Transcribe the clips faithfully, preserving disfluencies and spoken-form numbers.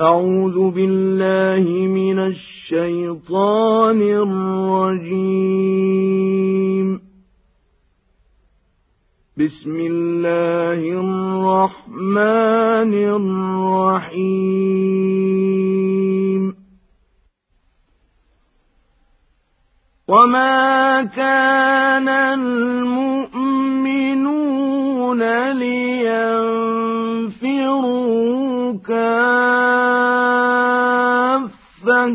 أعوذ بالله من الشيطان الرجيم. بسم الله الرحمن الرحيم. وما كان المؤمنون لينفروا كافة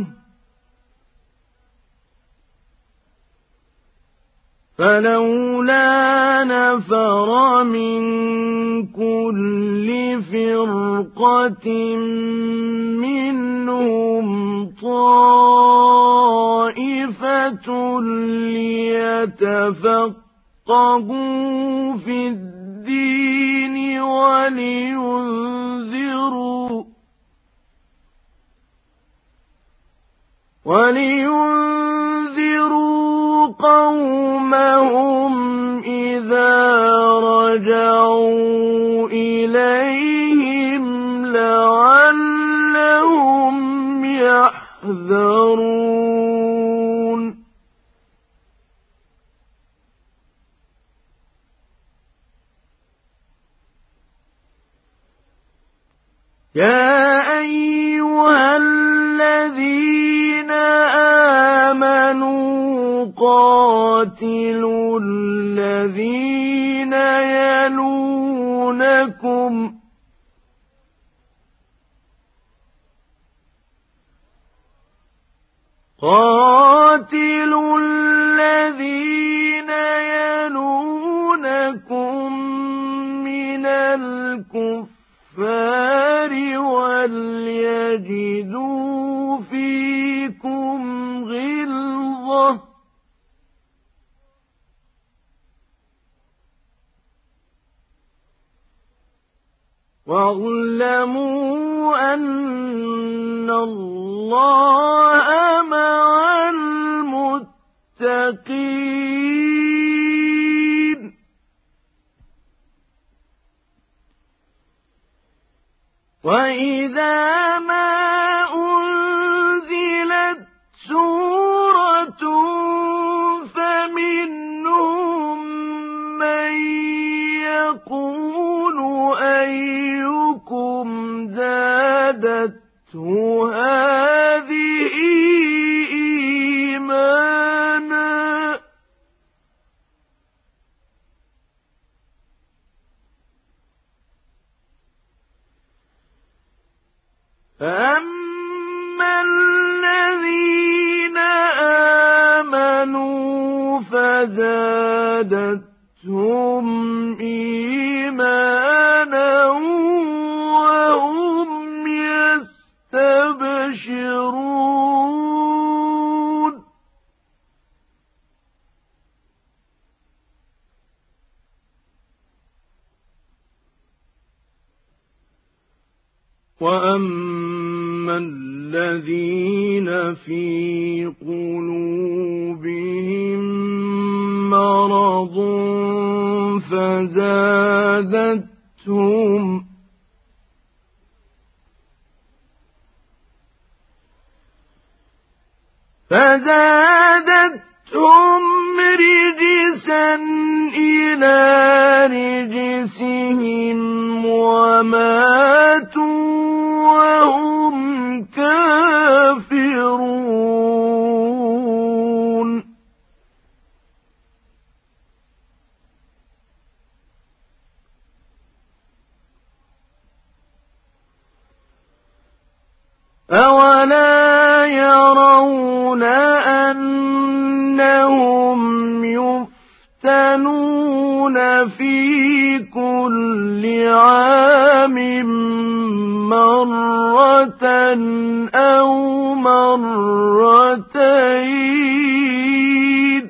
فلولا نفر من كل فرقة منهم طائفة ليتفقهوا في الدين ولينذروا ولينذروا قومهم إذا رجعوا إليهم لعلهم يحذرون. يا أيها الذين آمنوا قاتلوا الذين يلونكم قاتلوا الذين يلونكم من الكفار وليجدوا فيكم غلظة واعلموا أن الله مع المتقين. وإذا ما أنزلت سورة فمنهم من يقول أيكم زادته هذه إيمانا فأما الذين آمنوا فزادتهم إيمانا وهم يستبشرون. وأما الذين في قلوبهم مرض فزادتهم فزادتهم رجسا إلى رجسهم وماتوا وهم كافرون. أولا يرون أنهم يفتنون في كل عام مرة أو مرتين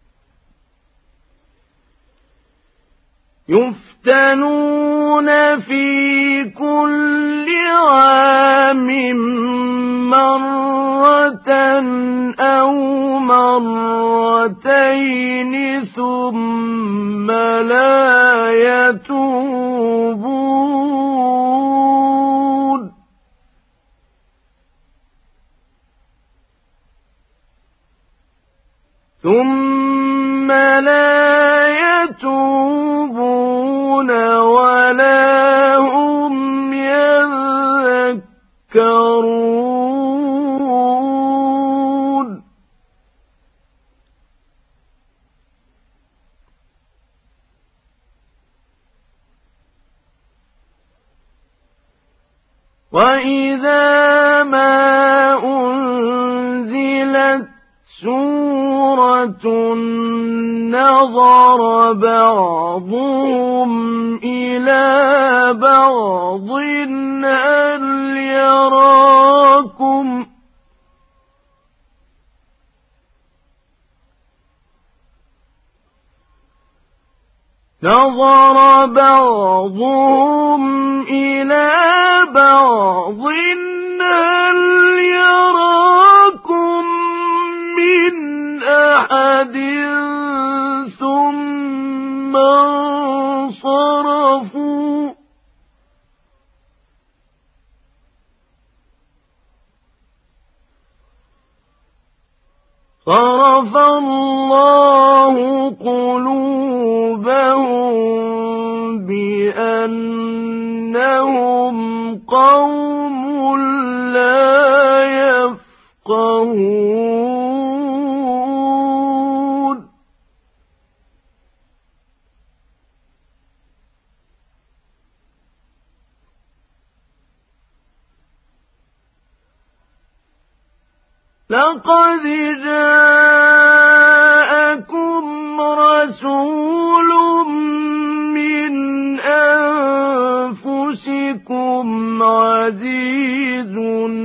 يفتنون في كل عام مرة أو مرتين ثم لا يتوبون ثم لا يتوبون ولا هم يذكرون. وإذا ما أنزلت سورة نظر بعضهم إلى بعض هل يراكم نظر بعضهم إلى بعض هل يراكم من أحد ثم انصرفوا صرف الله قلوبهم بأنهم قوم لا يفقهون. لقد جاءكم رسول من أنفسكم عزيز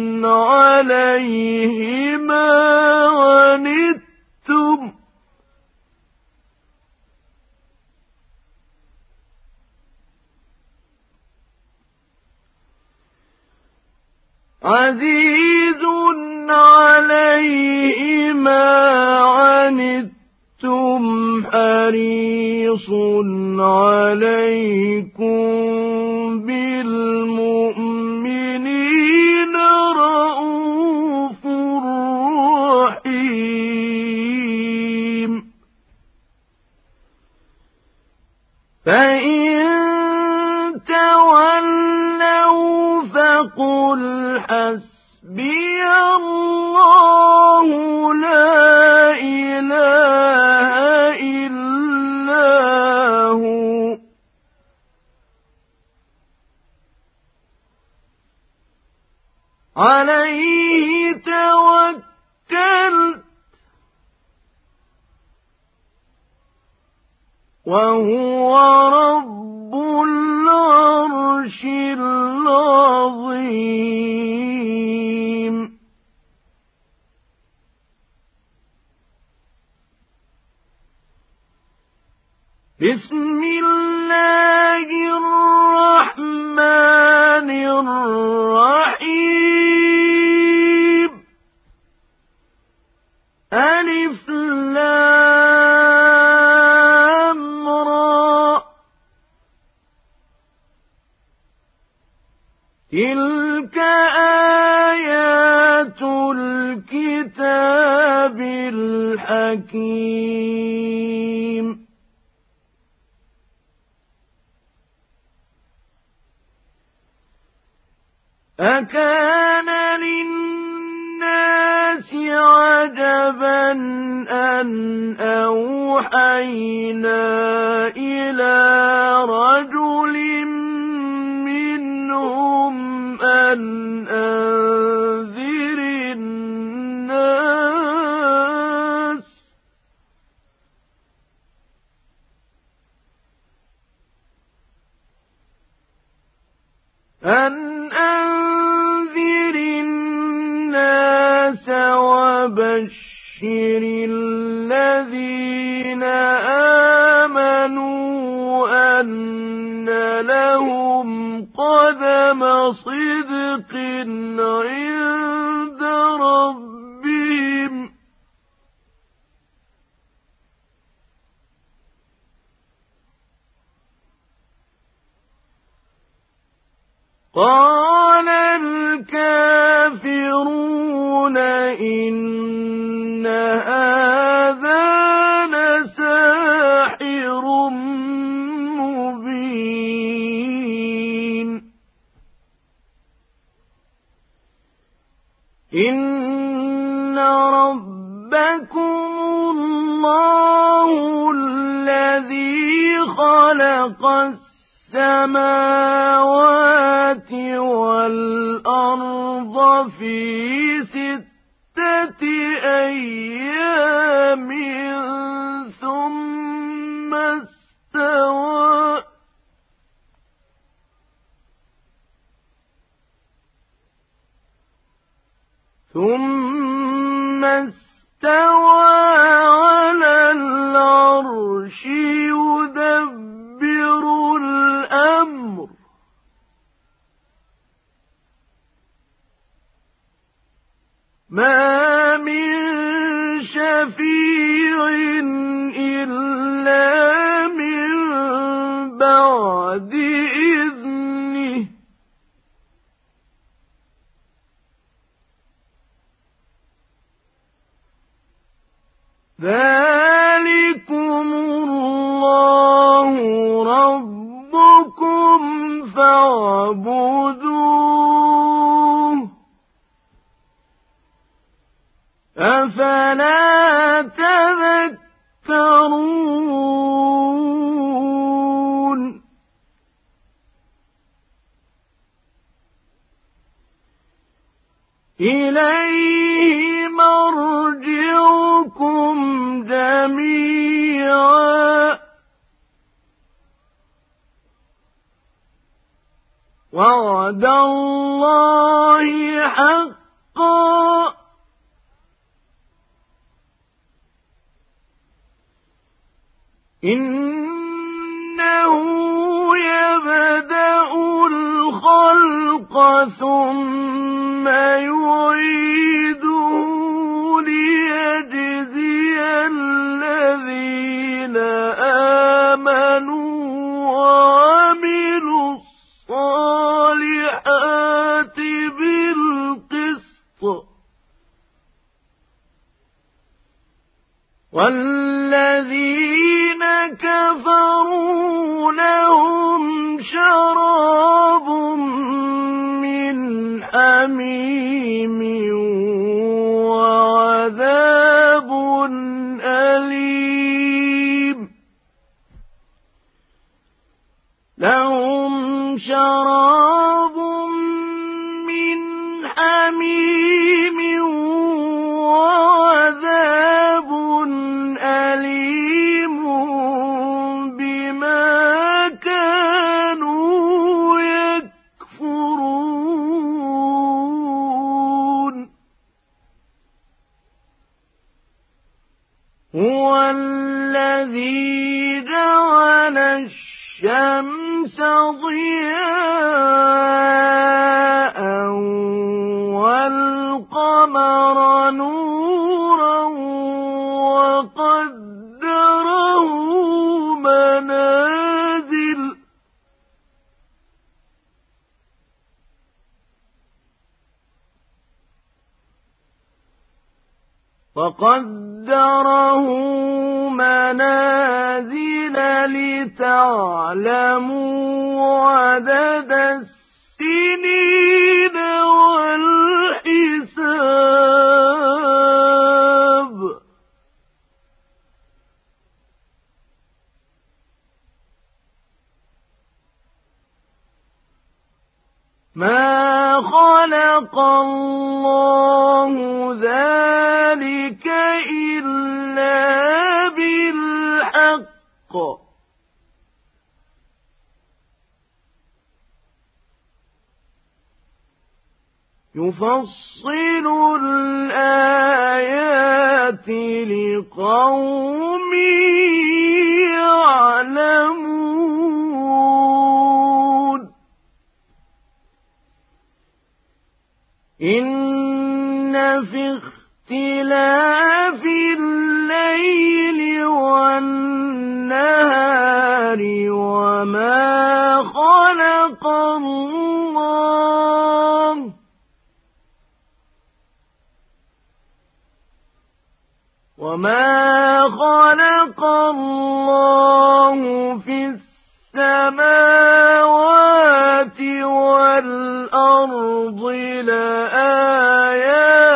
عليه ما عنتم عزيز عليه ما عنتم حريص عليكم بالمؤمنين رءوف رحيم. فإن تولوا فقل حسبي الله لا إله إلا هو عليه توكلت وهو رب العرش العظيم. بسم الله الرحمن الرحيم. ألف لام را تلك آيات الكتاب الحكيم. أكان للناس عجبا أن أوحينا إلى رجل منهم أن أنذر الناس أن أنذر الناس وبشر الذين آمنوا أن لهم قدم صدق عند ربهم. قال الكافرون إن هذا إن ربكم الله الذي خلق السماوات والأرض في ستة أيام ثم استوى ثم استوى على العرش يدبر الأمر ما من شفيع إلا من بعد إذنه ذلكم الله ربكم فاعبدوه أفلا تذكرون إليه مرجعكم جميعا وعد الله حقا إنه يبدأ الخلق ثم يعيده ليجزي الذين آمنوا وعملوا الصالحات بالقسط والذين كفروا لهم شراب من حميم وعذاب أليم لهم شراب من حميم وعذاب أليم بما كانوا يكفرون هو الذي جعل الشمس ضياء والقمر نورا وقدره منازل وقدره منازل لتعلموا عدد السنين والحساب ما خلق الله ذلك إلا بالحق يفصل الآيات لقوم يعلمون إن في اختلاف الليل والنهار وما خلق الله وما خلق الله في السماوات والأرض لآيات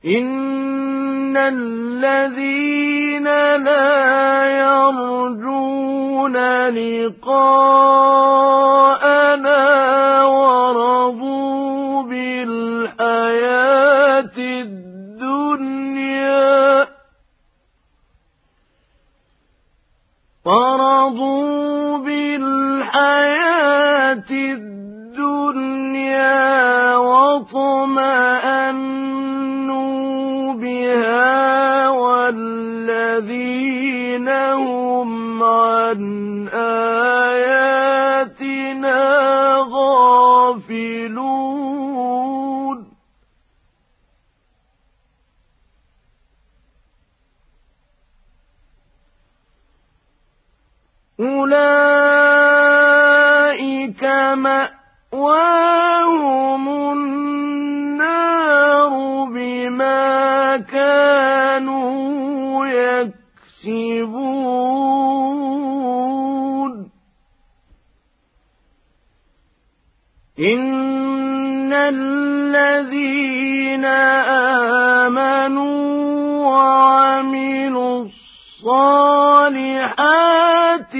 إن الذين لا يرجون لقاءنا ورضوا بالحياة الدنيا ورضوا بالحياة الدنيا واطمأنوا بها والذين هم عن آياتنا غافلون أولئك مأواهم النار بما كانوا يكسبون إن الذين آمنوا وعملوا الصالحات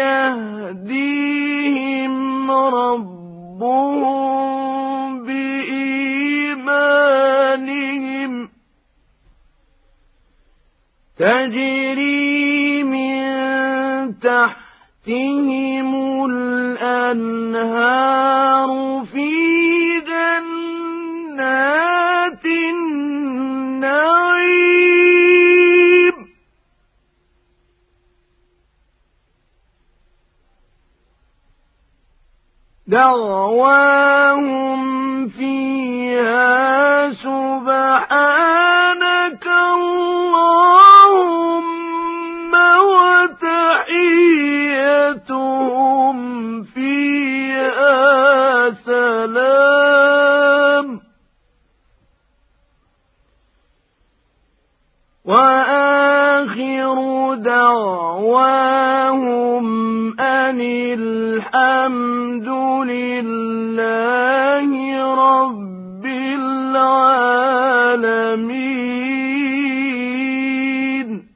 يهديهم ربهم بإيمانهم تجري من تحتهم الأنهار في جنات النعيم دعواهم فيها سبحانك اللهم وتحيتهم فيها سلام وآخر دعواهم أن الحمد لله رب العالمين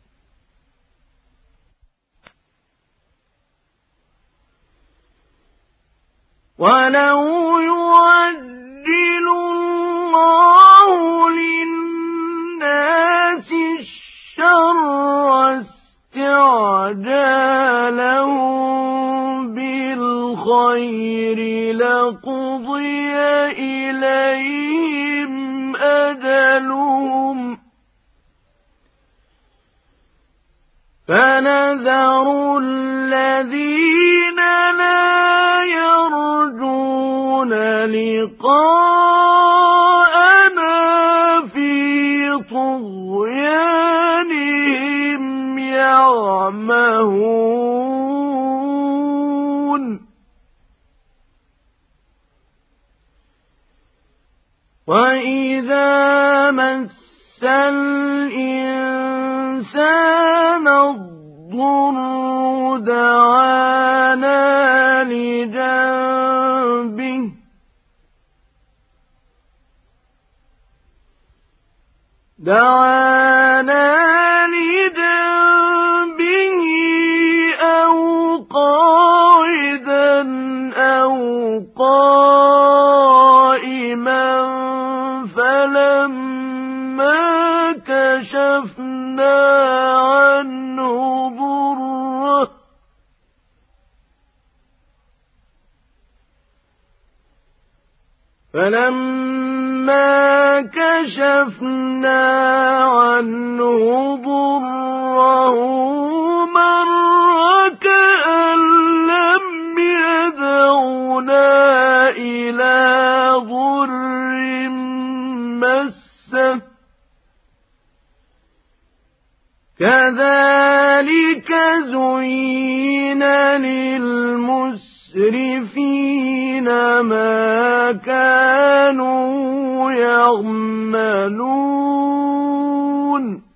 ولو يعجل الله للناس الشر استعجالهم بالخير لقضي إليهم أجلهم فنذر الذين لا يرجون لقاءنا في طغيانهم يعمهون وإذا مس الإنسان الضر دعانا لجنبه دعانا لجنبه أو قاعدا أو قائما فلما كشفنا عنه ضره فلما كشفنا عنه ضره مر كأن لم يدعنا إلى ضر مسه كذلك زين للمسرفين ما كانوا يعملون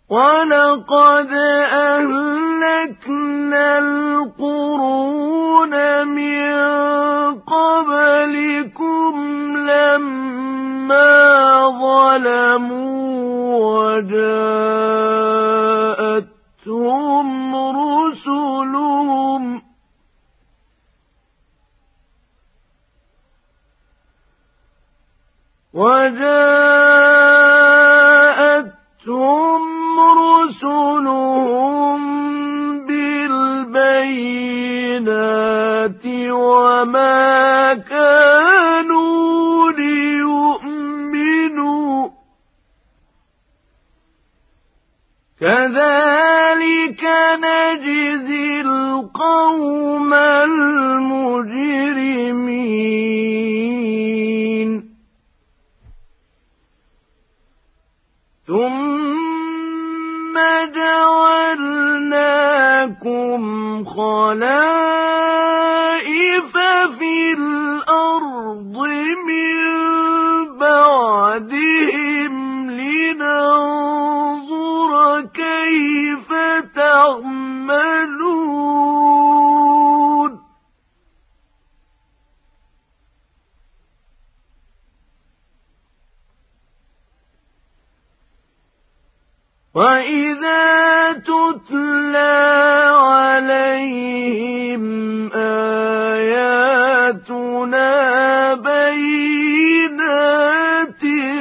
وَلَقَدْ أَهْلَكْنَا الْقُرُونَ مِن قَبْلِكُمْ لَمَّا ظَلَمُوا وَجَاءَتْهُمْ رُسُلُهُمْ وَجَاءَتْهُمْ رُسُلُهُم بِالْبَيِّنَاتِ وَمَا كَانُوا لِيُؤْمِنُوا كَذَلِكَ نَجْزِي الْقَوْمَ الْمُجْرِمِينَ ثُمَّ جَعَلْنَاكُمْ خَلَائِفَ فِي الْأَرْضِ مِن بَعْدِهِمْ لِنَنظُرَ كَيْفَ تَعْمَلُونَ وَإِذَا تُتْلَى عَلَيْهِمْ آيَاتُنَا بَيِّنَاتٍ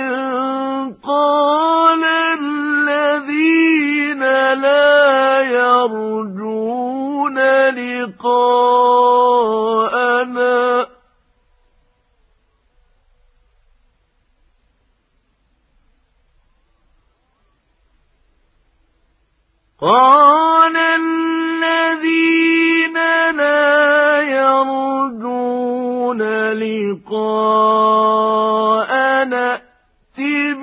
قَالَ الَّذِينَ لَا يَرْجُونَ لِقَاءَنَا قَالَ الَّذِينَ لَا يَرْجُونَ لِقَاءَنَا ائْتِ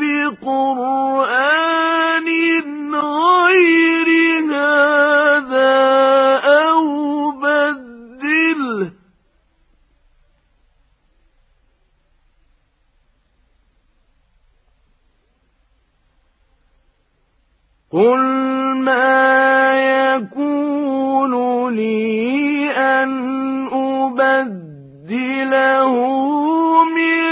بِقُرْآنٍ غَيْرِ هَٰذَا أَوْ بَدِّلْهُ قُلْ مَا يَكُونُ لِي أَنْ أُبَدِّلَهُ مِنْ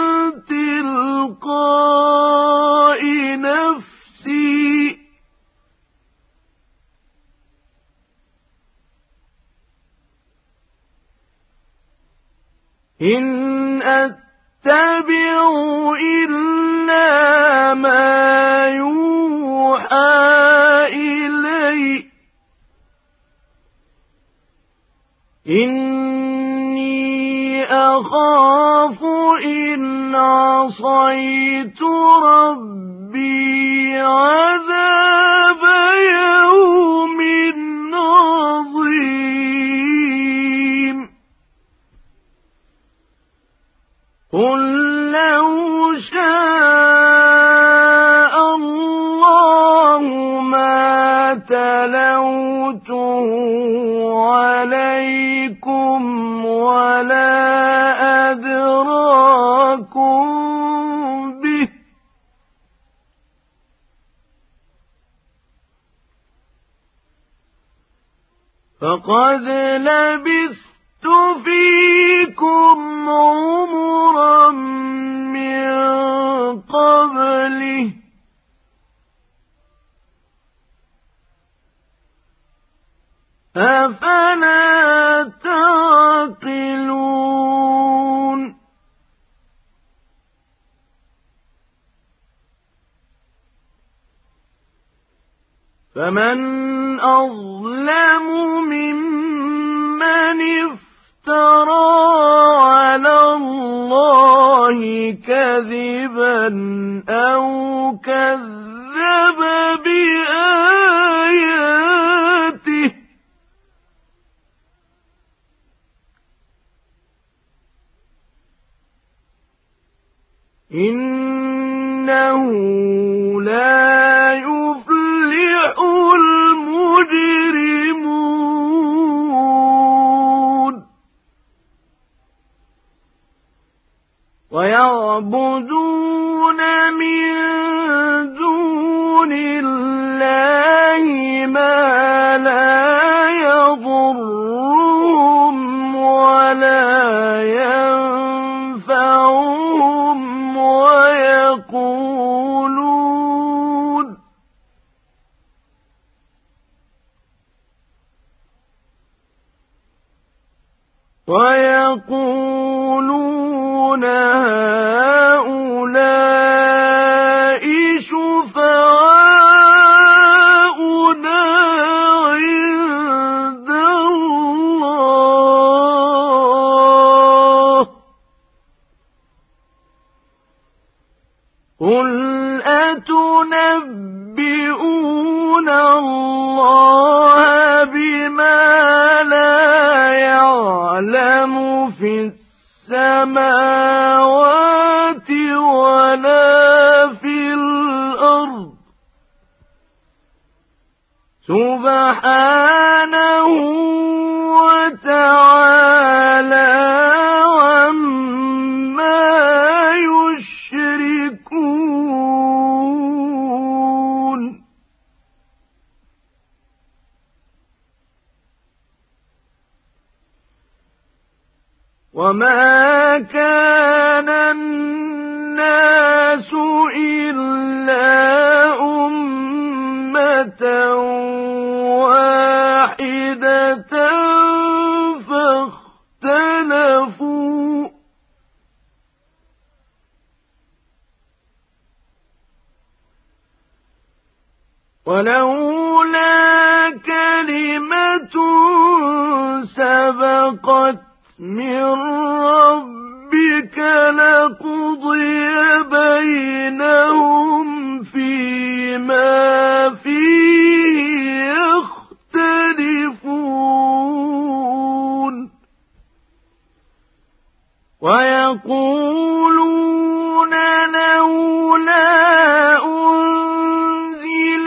تِلْقَاءِ نَفْسِي إِنْ أَتَّبِعُ إِلَّا مَا يُوحَى إِلَيَّ إِنِّي أَخَافُ إِنْ عَصَيْتُ رَبِّي عَذَابَ يَوْمٍ عَظِيمٍ قُل لَّوْ شَاءَ اللَّهُ مَا تَلَوْتُهُ عَلَيْكُمْ وَلَا أَدْرَاكُم بِهِ فَقَدْ لَبِثْتُ فِيكُمْ عُمُرًا مِّن قَبْلِهِ أَفَلَا تَعْقِلُونَ فَمَنْ أَظْلَمُ مِمَّنِ افْتَرَىٰ عَلَى اللَّهِ كَذِبًا أَوْ كَذَّبَ بِآيَاتِهِ إِنَّهُ لَا يُفْلِحُ الْمُجْرِمُونَ وَيَعْبُدُونَ مِن دُونِ اللَّهِ ولا يضرهم ولا ينفعهم ويقولون ويقولون هؤلاء شفعاؤنا عند الله قل أتنبئون الله بما لا يعلم في السماوات ولا في الأرض سبحانه وتعالى عما يشركون وما كان الناس إلا أمة واحدة فاختلفوا ولولا كلمة سبقت من ربك لقضي بينهم فيما فيه يختلفون ويقولون لولا أنزل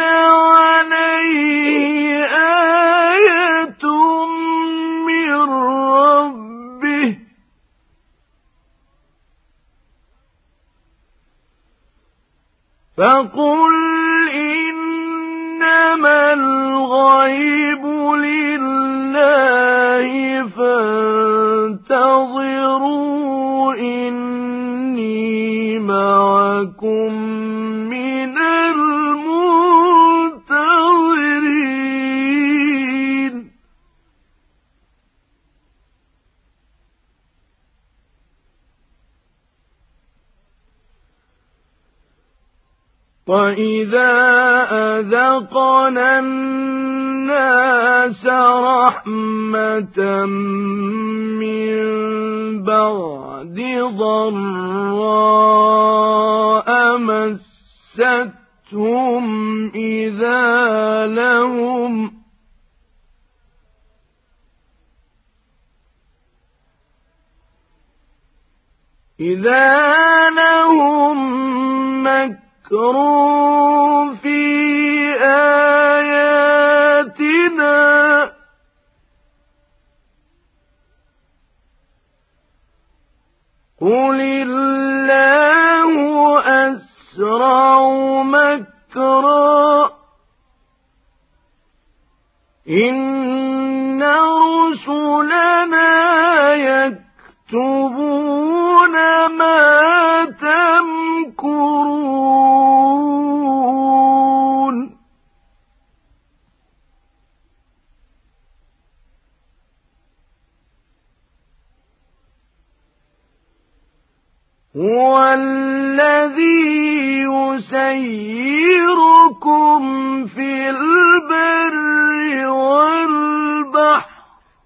عليه آية من ربه فقل إنما الغيب لله فانتظروا إني معكم من المنتظرين وَإِذَا أَذَقْنَا النَّاسَ رَحْمَةً مِّن بَعْدِ ضَرَّاءَ مَسَّتْهُمْ إِذَا لَهُمْ إِذَا لَهُم مَّكْرٌ في آياتنا قل الله أسرع مكرا إن رسلنا يكتبون ما تمكرون هو الذي يسيركم في البر والبحر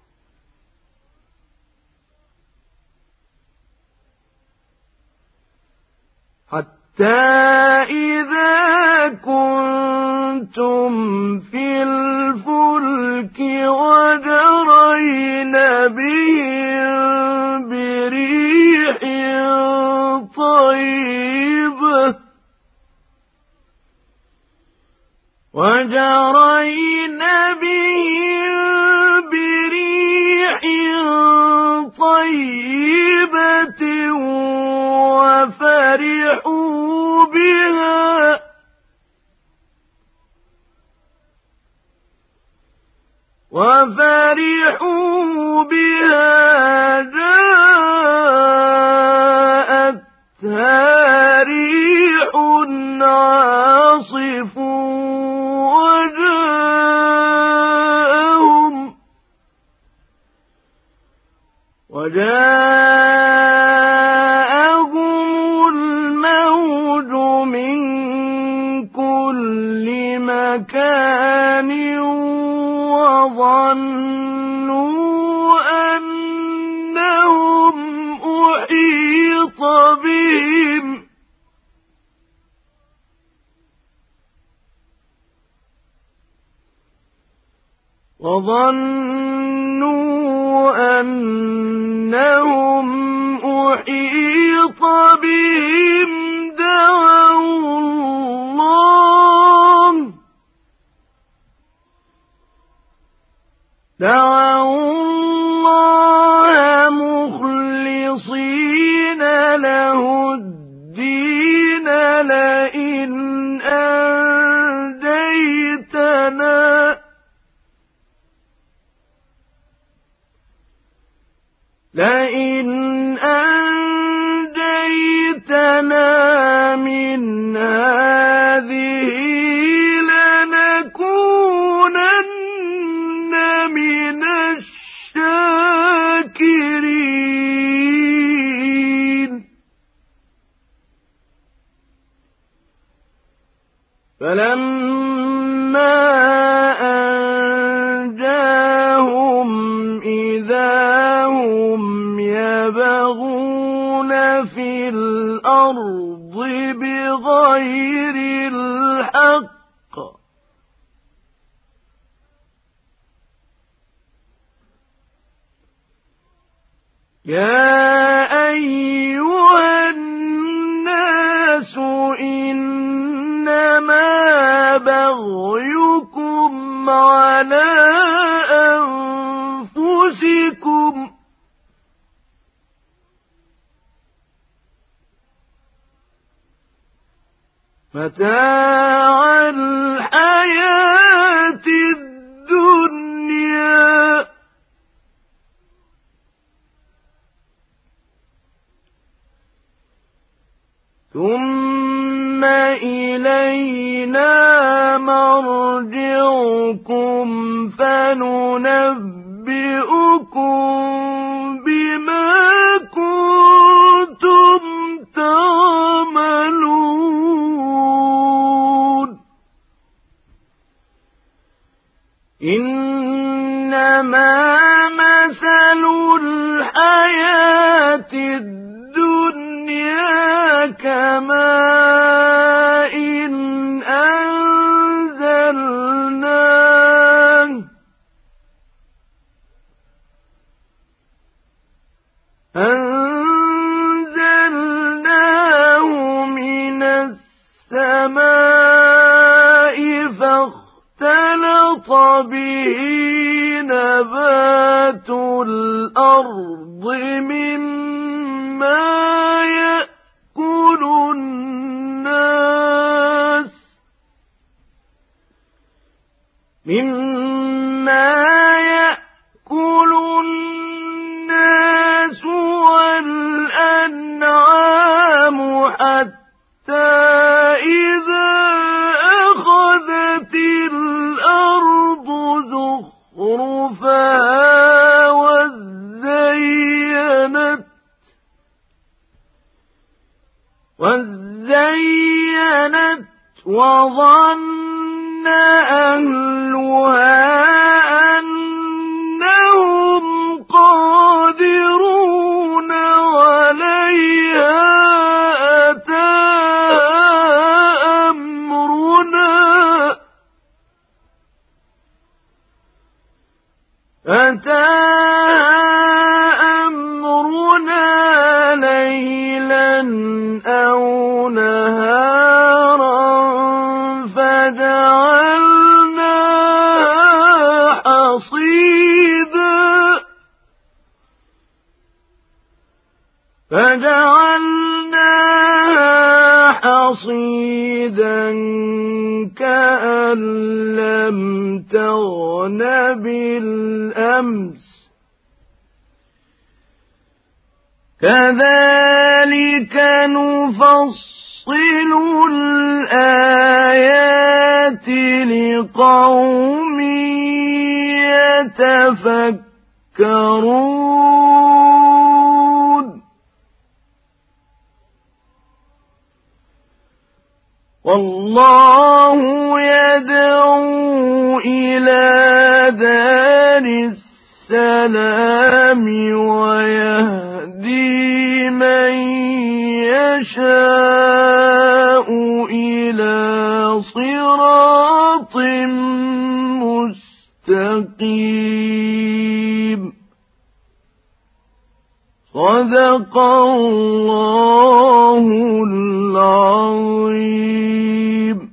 حتى إذا كنتم في الفلك وجرين بهم بريح طيبة وجرين بهم بريح طيبة وفرحوا بها وفرحوا بها جاءتها ريح عاصف وجاءهم وجاءهم الموج من كل مكان وظنوا أنهم أحيط بهم وظنوا أنهم أحيط بهم دعوا الله دعوا الله مخلصين له الدين لئن أنجيتنا لئن أنجيتنا من هذه لنكونن من الشاكرين فلما أنجاهم إذا هم يبغون في الأرض بغير الحق يا أيها الناس إنما بغيكم على أنفسكم متاع الحياة الدنيا ثم إلينا مرجعكم فننبئكم بما كنتم تعملون إنما مثل الحياة الدنيا كماء إن أنزلناه أنزلناه من السماء فاختلط به نبات الأرض مما يأكل الناس مما يأكل الناس والأنعام حتى إذا أخذت الأرض زخرفها وزينت وزينت وظن أهلها أنهم قادرون عليها أتاها أمرنا أتاها أمرنا ليلا أو نهارا فجعلناها حصيدا فجعلناها حصيدا كأن كأن لم تغن بالأمس كذلك نفصل الآيات لقوم يتفكرون والله يدعو إلى دار السلام ويهدي من يشاء إلى صراط مستقيم صدق الله العظيم.